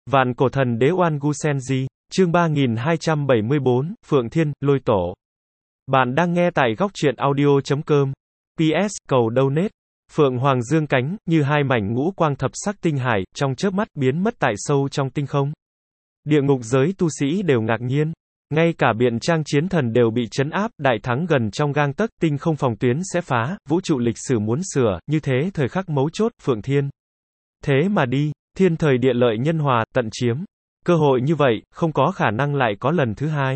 Vạn cổ thần đế Oan Gu Senji, chương 3274, Phượng Thiên, Lôi Tổ. Bạn đang nghe tại góc truyện audio.com. PS, cầu donate. Phượng Hoàng dương cánh, như hai mảnh ngũ quang thập sắc tinh hải, trong chớp mắt biến mất tại sâu trong tinh không. Địa ngục giới tu sĩ đều ngạc nhiên. Ngay cả Biện Trang chiến thần đều bị trấn áp, đại thắng gần trong gang tấc, tinh không phòng tuyến sẽ phá, vũ trụ lịch sử muốn sửa, như thế thời khắc mấu chốt, Phượng Thiên. Thế mà đi, thiên thời địa lợi nhân hòa, tận chiếm. Cơ hội như vậy, không có khả năng lại có lần thứ hai.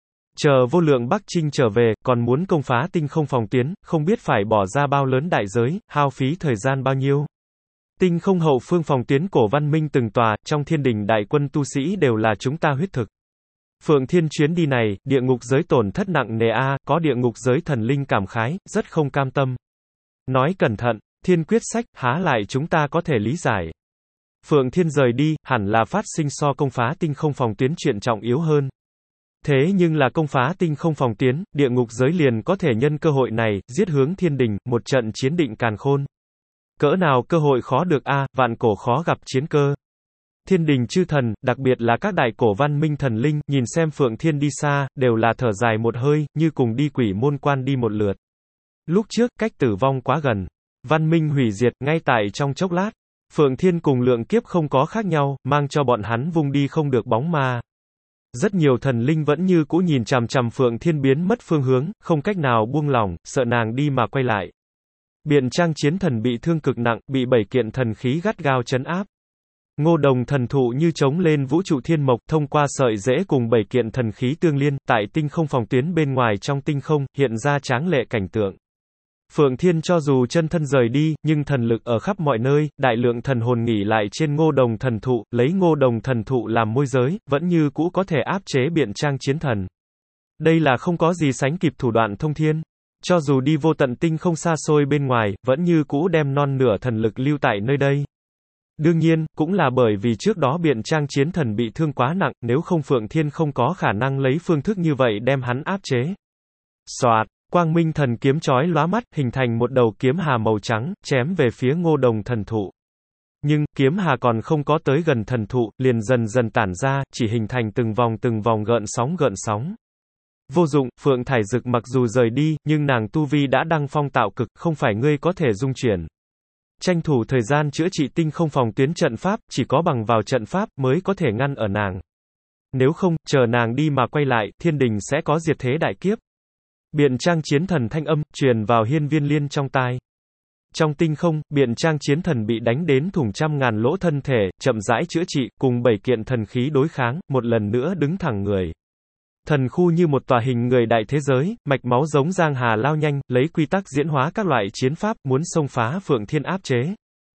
Chờ vô lượng Bắc Trinh trở về, còn muốn công phá tinh không phòng tuyến, không biết phải bỏ ra bao lớn đại giới, hao phí thời gian bao nhiêu. Tinh không hậu phương phòng tuyến cổ văn minh từng tòa, trong thiên đình đại quân tu sĩ đều là chúng ta huyết thực. Phượng Thiên chuyến đi này, địa ngục giới tổn thất nặng nề a, có địa ngục giới thần linh cảm khái, rất không cam tâm. Nói cẩn thận, thiên quyết sách, há lại chúng ta có thể lý giải. Phượng Thiên rời đi, hẳn là phát sinh so công phá tinh không phòng tuyến chuyện trọng yếu hơn. Thế nhưng là công phá tinh không phòng tuyến, địa ngục giới liền có thể nhân cơ hội này, giết hướng thiên đình, một trận chiến định càn khôn. Cỡ nào cơ hội khó được a, vạn cổ khó gặp chiến cơ. Thiên đình chư thần, đặc biệt là các đại cổ văn minh thần linh, nhìn xem Phượng Thiên đi xa, đều là thở dài một hơi, như cùng đi quỷ môn quan đi một lượt. Lúc trước, cách tử vong quá gần. Văn minh hủy diệt, ngay tại trong chốc lát. Phượng Thiên cùng lượng kiếp không có khác nhau, mang cho bọn hắn vung đi không được bóng ma. Rất nhiều thần linh vẫn như cũ nhìn chằm chằm Phượng Thiên biến mất phương hướng, không cách nào buông lỏng, sợ nàng đi mà quay lại. Biện Trang chiến thần bị thương cực nặng, bị 7 kiện thần khí gắt gao trấn áp. Ngô Đồng thần thụ như chống lên vũ trụ thiên mộc, thông qua sợi rễ cùng 7 kiện thần khí tương liên, tại tinh không phòng tuyến bên ngoài trong tinh không, hiện ra tráng lệ cảnh tượng. Phượng Thiên cho dù chân thân rời đi, nhưng thần lực ở khắp mọi nơi, đại lượng thần hồn nghỉ lại trên Ngô Đồng thần thụ, lấy Ngô Đồng thần thụ làm môi giới, vẫn như cũ có thể áp chế Biện Trang chiến thần. Đây là không có gì sánh kịp thủ đoạn thông thiên. Cho dù đi vô tận tinh không xa xôi bên ngoài, vẫn như cũ đem non nửa thần lực lưu tại nơi đây. Đương nhiên, cũng là bởi vì trước đó Biện Trang chiến thần bị thương quá nặng, nếu không Phượng Thiên không có khả năng lấy phương thức như vậy đem hắn áp chế. Soạt, quang minh thần kiếm chói lóa mắt, hình thành một đầu kiếm hà màu trắng, chém về phía Ngô Đồng thần thụ. Nhưng, kiếm hà còn không có tới gần thần thụ, liền dần dần tản ra, chỉ hình thành từng vòng gợn sóng. Vô dụng, Phượng Thải Dực mặc dù rời đi, nhưng nàng tu vi đã đăng phong tạo cực, không phải ngươi có thể dung chuyển. Tranh thủ thời gian chữa trị tinh không phòng tuyến trận pháp, chỉ có bằng vào trận pháp mới có thể ngăn ở nàng. Nếu không, chờ nàng đi mà quay lại, thiên đình sẽ có diệt thế đại kiếp. Biện Trang chiến thần thanh âm, truyền vào Hiên Viên Liên trong tai. Trong tinh không, Biện Trang chiến thần bị đánh đến thủng trăm ngàn lỗ thân thể, chậm rãi chữa trị, cùng 7 kiện thần khí đối kháng, một lần nữa đứng thẳng người. Thần khu như một tòa hình người đại thế giới, mạch máu giống giang hà lao nhanh, lấy quy tắc diễn hóa các loại chiến pháp, muốn xông phá Phượng Thiên áp chế.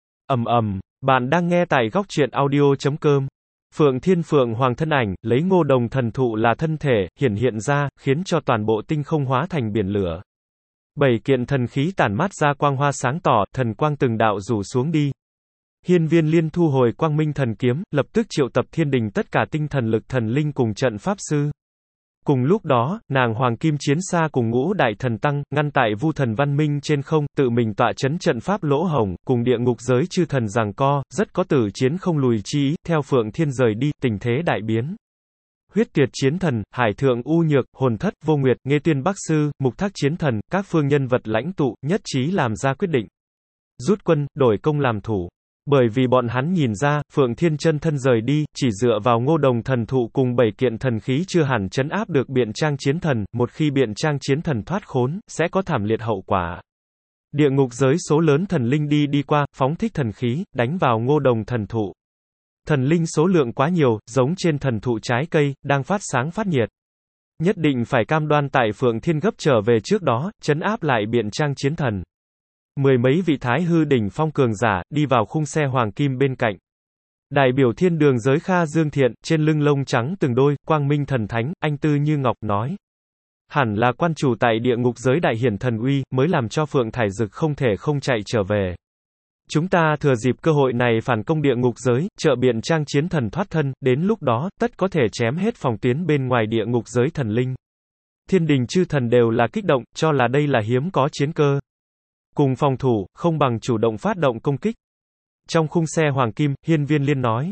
Bạn đang nghe tại góc truyện audio.com. Phượng Thiên Phượng Hoàng thân ảnh, lấy Ngô Đồng thần thụ là thân thể, hiện ra, khiến cho toàn bộ tinh không hóa thành biển lửa. 7 kiện thần khí tản mát ra quang hoa sáng tỏ, thần quang từng đạo rủ xuống đi. Hiên Viên Liên thu hồi quang minh thần kiếm, lập tức triệu tập thiên đình tất cả tinh thần lực thần linh cùng trận pháp sư. Cùng lúc đó, nàng Hoàng Kim Chiến Xa cùng ngũ đại thần tăng, ngăn tại vu thần văn minh trên không, tự mình tọa chấn trận pháp lỗ hổng, cùng địa ngục giới chư thần giằng co, rất có tử chiến không lùi chi ý, theo Phượng Thiên rời đi, tình thế đại biến. Huyết Tuyệt chiến thần, Hải Thượng U Nhược, Hồn Thất, Vô Nguyệt, Nghê Tuyên Bắc Sư, Mục Thác chiến thần, các phương nhân vật lãnh tụ, nhất trí làm ra quyết định. Rút quân, đổi công làm thủ. Bởi vì bọn hắn nhìn ra, Phượng Thiên chân thân rời đi, chỉ dựa vào Ngô Đồng thần thụ cùng 7 kiện thần khí chưa hẳn trấn áp được Biện Trang chiến thần, một khi Biện Trang chiến thần thoát khốn, sẽ có thảm liệt hậu quả. Địa ngục giới số lớn thần linh đi qua, phóng thích thần khí, đánh vào Ngô Đồng thần thụ. Thần linh số lượng quá nhiều, giống trên thần thụ trái cây, đang phát sáng phát nhiệt. Nhất định phải cam đoan tại Phượng Thiên gấp trở về trước đó, trấn áp lại Biện Trang chiến thần. 10 mấy vị thái hư đỉnh phong cường giả, đi vào khung xe hoàng kim bên cạnh. Đại biểu thiên đường giới Kha Dương Thiện, trên lưng lông trắng từng đôi, quang minh thần thánh, anh tư như ngọc nói. Hẳn là quan chủ tại địa ngục giới đại hiển thần uy, mới làm cho Phượng Thải Dực không thể không chạy trở về. Chúng ta thừa dịp cơ hội này phản công địa ngục giới, trợ Biện Trang chiến thần thoát thân, đến lúc đó, tất có thể chém hết phòng tuyến bên ngoài địa ngục giới thần linh. Thiên đình chư thần đều là kích động, cho là đây là hiếm có chiến cơ. Cùng phòng thủ, không bằng chủ động phát động công kích. Trong khung xe hoàng kim, Hiên Viên Liên nói.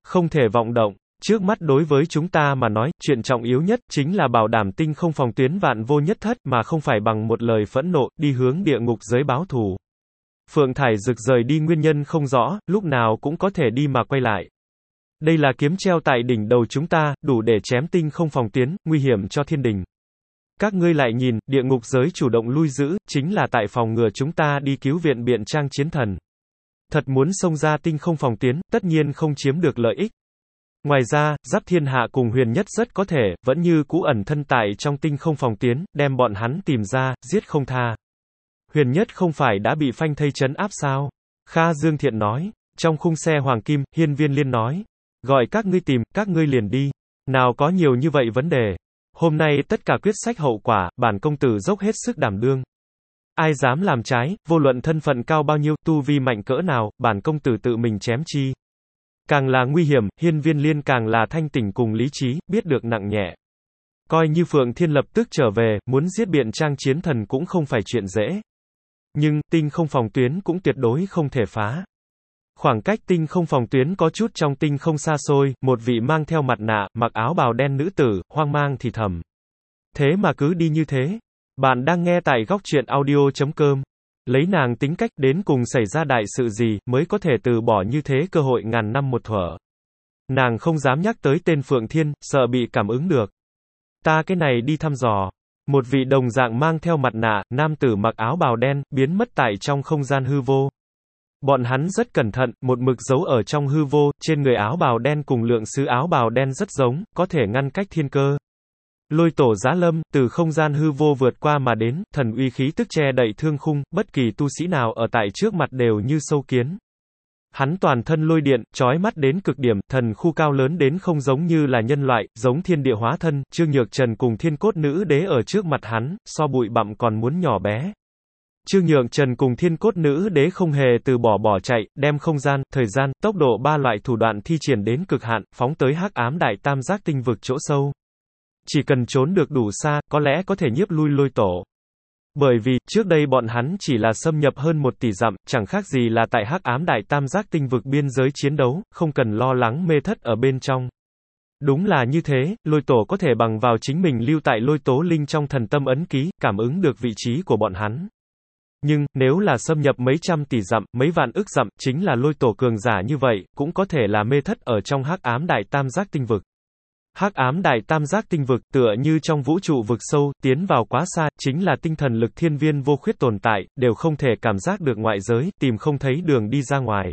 Không thể vọng động. Trước mắt đối với chúng ta mà nói, chuyện trọng yếu nhất chính là bảo đảm tinh không phòng tuyến vạn vô nhất thất, mà không phải bằng một lời phẫn nộ, đi hướng địa ngục giới báo thù. Phượng Thải Dực rời đi nguyên nhân không rõ, lúc nào cũng có thể đi mà quay lại. Đây là kiếm treo tại đỉnh đầu chúng ta, đủ để chém tinh không phòng tuyến, nguy hiểm cho thiên đình. Các ngươi lại nhìn, địa ngục giới chủ động lui giữ, chính là tại phòng ngừa chúng ta đi cứu viện biện trang chiến thần. Thật muốn xông ra tinh không phòng tuyến, tất nhiên không chiếm được lợi ích. Ngoài ra, Giáp Thiên Hạ cùng Huyền Nhất rất có thể, vẫn như cũ ẩn thân tại trong tinh không phòng tuyến, đem bọn hắn tìm ra, giết không tha. Huyền Nhất không phải đã bị phanh thây trấn áp sao? Kha Dương Thiện nói. Trong khung xe hoàng kim, Hiên Viên Liên nói. Gọi các ngươi tìm, các ngươi liền đi. Nào có nhiều như vậy vấn đề. Hôm nay tất cả quyết sách hậu quả, bản công tử dốc hết sức đảm đương. Ai dám làm trái, vô luận thân phận cao bao nhiêu, tu vi mạnh cỡ nào, bản công tử tự mình chém chi. Càng là nguy hiểm, Hiên Viên Liên càng là thanh tỉnh cùng lý trí, biết được nặng nhẹ. Coi như Phượng Thiên lập tức trở về, muốn giết biện trang chiến thần cũng không phải chuyện dễ. Nhưng, tinh không phòng tuyến cũng tuyệt đối không thể phá. Khoảng cách tinh không phòng tuyến có chút trong tinh không xa xôi, một vị mang theo mặt nạ, mặc áo bào đen nữ tử, hoang mang thì thầm. Thế mà cứ đi như thế. Bạn đang nghe tại góc truyện audio.com. Lấy nàng tính cách, đến cùng xảy ra đại sự gì, mới có thể từ bỏ như thế cơ hội ngàn năm một thuở. Nàng không dám nhắc tới tên Phượng Thiên, sợ bị cảm ứng được. Ta cái này đi thăm dò. Một vị đồng dạng mang theo mặt nạ, nam tử mặc áo bào đen, biến mất tại trong không gian hư vô. Bọn hắn rất cẩn thận, một mực giấu ở trong hư vô, trên người áo bào đen cùng lượng sứ áo bào đen rất giống, có thể ngăn cách thiên cơ. Lôi tổ giá lâm, từ không gian hư vô vượt qua mà đến, thần uy khí tức che đậy thương khung, bất kỳ tu sĩ nào ở tại trước mặt đều như sâu kiến. Hắn toàn thân lôi điện, chói mắt đến cực điểm, thần khu cao lớn đến không giống như là nhân loại, giống thiên địa hóa thân, Trương Nhược Trần cùng Thiên Cốt Nữ Đế ở trước mặt hắn, so bụi bặm còn muốn nhỏ bé. Trương Nhược Trần cùng Thiên Cốt Nữ Đế không hề từ bỏ chạy, đem không gian, thời gian, tốc độ ba loại thủ đoạn thi triển đến cực hạn, phóng tới hắc ám đại tam giác tinh vực chỗ sâu. Chỉ cần trốn được đủ xa, có lẽ có thể nhiếp lui lôi tổ. Bởi vì, trước đây bọn hắn chỉ là xâm nhập hơn 1 tỷ dặm, chẳng khác gì là tại hắc ám đại tam giác tinh vực biên giới chiến đấu, không cần lo lắng mê thất ở bên trong. Đúng là như thế, lôi tổ có thể bằng vào chính mình lưu tại lôi tố linh trong thần tâm ấn ký, cảm ứng được vị trí của bọn hắn. Nhưng, nếu là xâm nhập mấy trăm tỷ dặm, mấy vạn ức dặm, chính là lôi tổ cường giả như vậy, cũng có thể là mê thất ở trong hắc ám đại tam giác tinh vực. Hắc ám đại tam giác tinh vực, tựa như trong vũ trụ vực sâu, tiến vào quá xa, chính là tinh thần lực thiên viên vô khuyết tồn tại, đều không thể cảm giác được ngoại giới, tìm không thấy đường đi ra ngoài.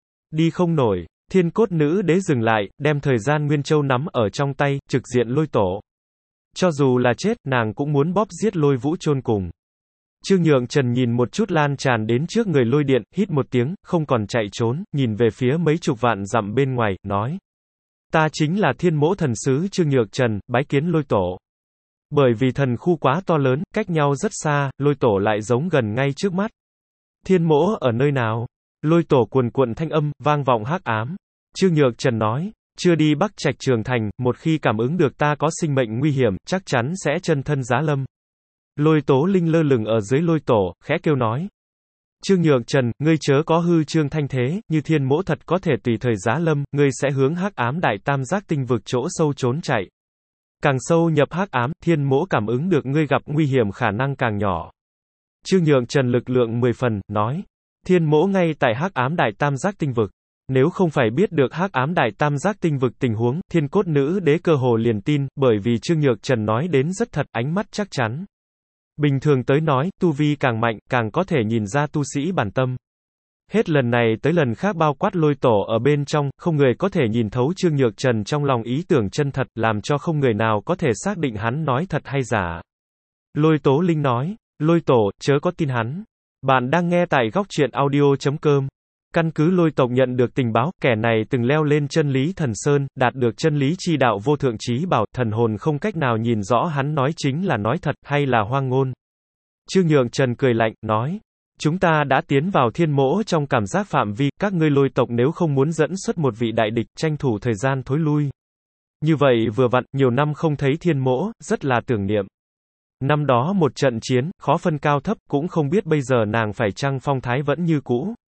Đi không nổi, Thiên Cốt Nữ Đế dừng lại, đem thời gian Nguyên Châu nắm ở trong tay, trực diện lôi tổ. Cho dù là chết, nàng cũng muốn bóp giết lôi vũ chôn cùng. Trương Nhượng Trần nhìn một chút lan tràn đến trước người lôi điện, hít một tiếng, không còn chạy trốn, nhìn về phía mấy chục vạn dặm bên ngoài, nói. Ta chính là Thiên Mỗ thần sứ Trương Nhược Trần, bái kiến lôi tổ. Bởi vì thần khu quá to lớn, cách nhau rất xa, lôi tổ lại giống gần ngay trước mắt. Thiên Mỗ ở nơi nào? Lôi tổ cuồn cuộn thanh âm, vang vọng hắc ám. Trương Nhược Trần nói, chưa đi Bắc Trạch Trường Thành, một khi cảm ứng được ta có sinh mệnh nguy hiểm, chắc chắn sẽ chân thân giá lâm. Lôi tố linh lơ lửng ở dưới lôi tổ, khẽ kêu nói. Trương Nhược Trần, ngươi chớ có hư trương thanh thế, như Thiên Mỗ thật có thể tùy thời giá lâm, ngươi sẽ hướng hắc ám đại tam giác tinh vực chỗ sâu trốn chạy. Càng sâu nhập hắc ám, Thiên Mỗ cảm ứng được ngươi gặp nguy hiểm khả năng càng nhỏ. Trương Nhược Trần lực lượng 10 phần, nói. Thiên Mỗ ngay tại hắc ám đại tam giác tinh vực. Nếu không phải biết được hắc ám đại tam giác tinh vực tình huống, Thiên Cốt Nữ Đế cơ hồ liền tin, bởi vì Trương Nhược Trần nói đến rất thật, ánh mắt chắc chắn. Bình thường tới nói, tu vi càng mạnh, càng có thể nhìn ra tu sĩ bản tâm. Hết lần này tới lần khác bao quát lôi tổ ở bên trong, không người có thể nhìn thấu Trương Nhược Trần trong lòng ý tưởng chân thật, làm cho không người nào có thể xác định hắn nói thật hay giả. Lôi tố linh nói, lôi tổ, chớ có tin hắn. Bạn đang nghe tại góc truyện audio.com. Căn cứ lôi tộc nhận được tình báo, kẻ này từng leo lên chân lý thần sơn, đạt được chân lý chi đạo vô thượng chí bảo, thần hồn không cách nào nhìn rõ hắn nói chính là nói thật, hay là hoang ngôn. Trương Nhượng Trần cười lạnh, nói, chúng ta đã tiến vào Thiên Mỗ trong cảm giác phạm vi, các ngươi lôi tộc nếu không muốn dẫn xuất một vị đại địch, tranh thủ thời gian thối lui. Như vậy vừa vặn, nhiều năm không thấy Thiên Mỗ, rất là tưởng niệm. Năm đó một trận chiến, khó phân cao thấp, cũng không biết bây giờ nàng phải chăng phong thái vẫn như cũ.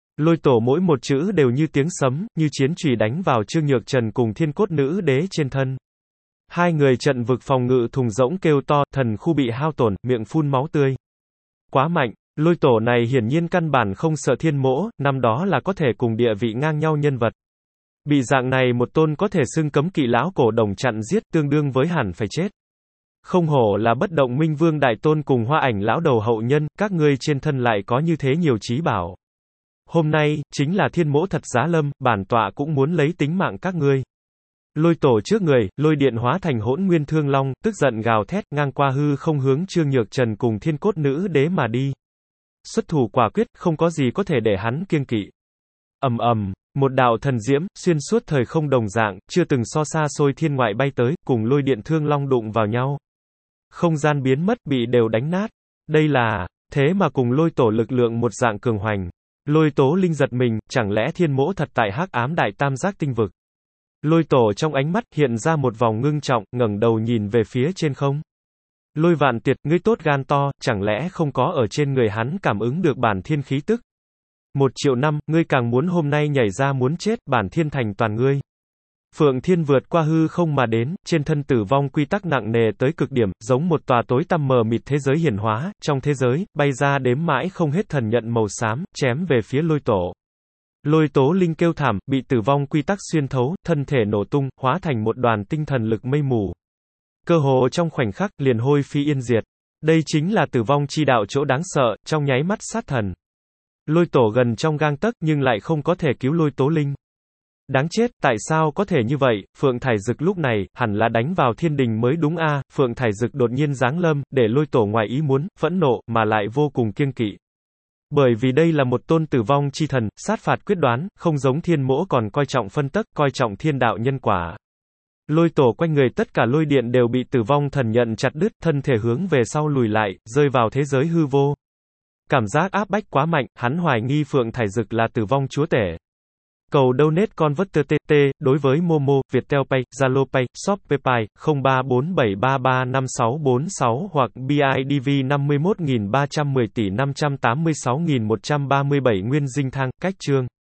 Lôi tổ mỗi một chữ đều như tiếng sấm, như chiến chùy đánh vào Trương Nhược Trần cùng Thiên Cốt Nữ Đế trên thân. Hai người trận vực phòng ngự thùng rỗng kêu to, thần khu bị hao tổn, miệng phun máu tươi. Quá mạnh, lôi tổ này hiển nhiên căn bản không sợ thiên mỗ, năm đó là có thể cùng địa vị ngang nhau nhân vật. Bị dạng này một tôn có thể xưng cấm kỵ lão cổ đồng chặn giết, tương đương với hẳn phải chết. Không hổ là bất động minh vương đại tôn cùng Hoa Ảnh lão đầu hậu nhân, các ngươi trên thân lại có như thế nhiều trí bảo. Hôm nay, chính là thiên mỗ thật giá lâm, bản tọa cũng muốn lấy tính mạng các ngươi. Lôi tổ trước người, lôi điện hóa thành hỗn nguyên thương long, tức giận gào thét, ngang qua hư không hướng Trương Nhược Trần cùng Thiên Cốt Nữ Đế mà đi. Xuất thủ quả quyết, không có gì có thể để hắn kiêng kỵ. Ầm ầm, một đạo thần diễm, xuyên suốt thời không đồng dạng, chưa từng so xa xôi thiên ngoại bay tới, cùng lôi điện thương long đụng vào nhau. Không gian biến mất, bị đều đánh nát. Đây là, thế mà cùng lôi tổ lực lượng một dạng cường hoành. Lôi Tố Linh giật mình, chẳng lẽ thiên mỗ thật tại hắc ám đại tam giác tinh vực. Lôi tổ trong ánh mắt hiện ra một vòng ngưng trọng, ngẩng đầu nhìn về phía trên không. Lôi Vạn Tiệt, ngươi tốt gan to, chẳng lẽ không có ở trên người hắn cảm ứng được bản thiên khí tức? 1.000.000 năm, ngươi càng muốn hôm nay nhảy ra muốn chết, bản thiên thành toàn ngươi. Phượng Thiên vượt qua hư không mà đến, trên thân tử vong quy tắc nặng nề tới cực điểm, giống một tòa tối tăm mờ mịt thế giới hiển hóa, trong thế giới, bay ra đếm mãi không hết thần nhận màu xám, chém về phía lôi tổ. Lôi Tố Linh kêu thảm, bị tử vong quy tắc xuyên thấu, thân thể nổ tung, hóa thành một đoàn tinh thần lực mây mù. Cơ hồ trong khoảnh khắc, liền hôi phi yên diệt. Đây chính là tử vong chi đạo chỗ đáng sợ, trong nháy mắt sát thần. Lôi tổ gần trong gang tấc nhưng lại không có thể cứu Lôi Tố Linh. Đáng chết, tại sao có thể như vậy? Phượng Thải Dực lúc này, hẳn là đánh vào thiên đình mới đúng a. Phượng Thải Dực đột nhiên giáng lâm, để lôi tổ ngoài ý muốn, phẫn nộ, mà lại vô cùng kiêng kỵ. Bởi vì đây là một tôn tử vong chi thần, sát phạt quyết đoán, không giống thiên mỗ còn coi trọng phân tắc, coi trọng thiên đạo nhân quả. Lôi tổ quanh người tất cả lôi điện đều bị tử vong thần nhận chặt đứt, thân thể hướng về sau lùi lại, rơi vào thế giới hư vô. Cảm giác áp bách quá mạnh, hắn hoài nghi Phượng Thải Dực là tử vong chúa tể. Cầu donate converter TT, đối với Momo, Viettel Pay, Zalo Pay, Shopee Pay, 0347335646 hoặc BIDV 51.310 tỷ 586.137 Nguyên Dinh Thang, cách chương.